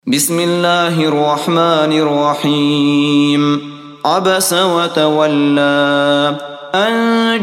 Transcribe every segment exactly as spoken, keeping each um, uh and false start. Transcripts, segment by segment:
بسم الله الرحمن الرحيم عبس وتولى أن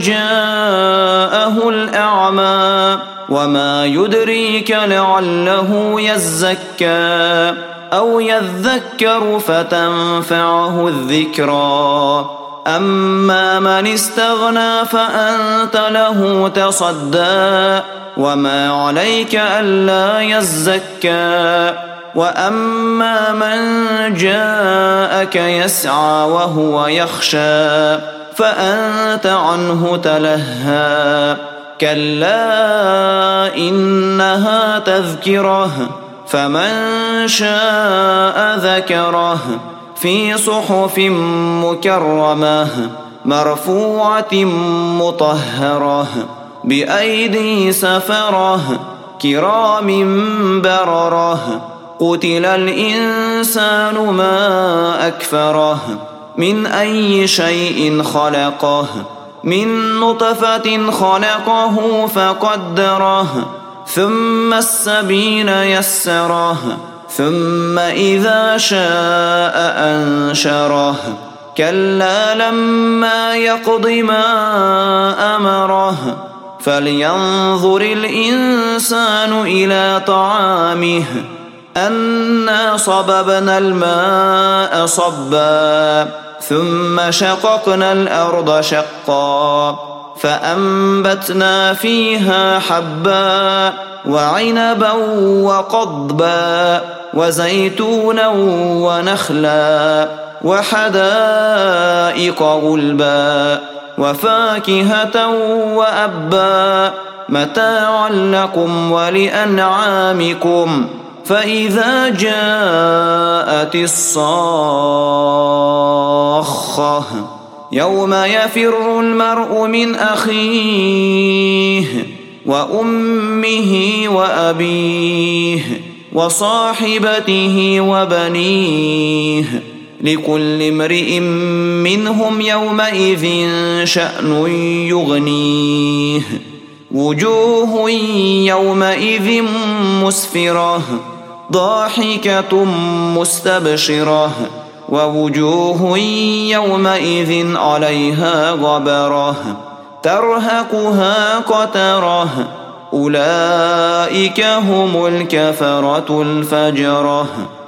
جاءه الأعمى وما يدريك لعله يزكى أو يذكر فتنفعه الذكرى أما من استغنى فأنت له تصدى وما عليك ألا يزكى وأما من جاءك يسعى وهو يخشى فأنت عنه تلهى كلا إنها تذكرة فمن شاء ذكره في صحف مكرمة مرفوعة مطهرة بأيدي سفرة كرام بررة قتل الإنسان ما أكفره من أي شيء خلقه من نطفة خلقه فقدره ثم السبيل يسره ثم إذا شاء أنشره كلا لما يقض ما أمره فلينظر الإنسان إلى طعامه أنا صببنا الماء صبا ثم شققنا الأرض شقا فأنبتنا فيها حبا وعنبا وقضبا وزيتونا ونخلا وحدائق غلبا وفاكهة وأبا متاعا لكم ولأنعامكم فإذا جاءت الصاخة يوم يفر المرء من أخيه وأمه وأبيه وصاحبته وبنيه لكل امرئ منهم يومئذ شأن يغنيه وجوه يومئذ مسفرة ضاحكة مستبشرة ووجوه يومئذ عليها غبرة ترهقها قترة أولئك هم الكفرة الفجرة.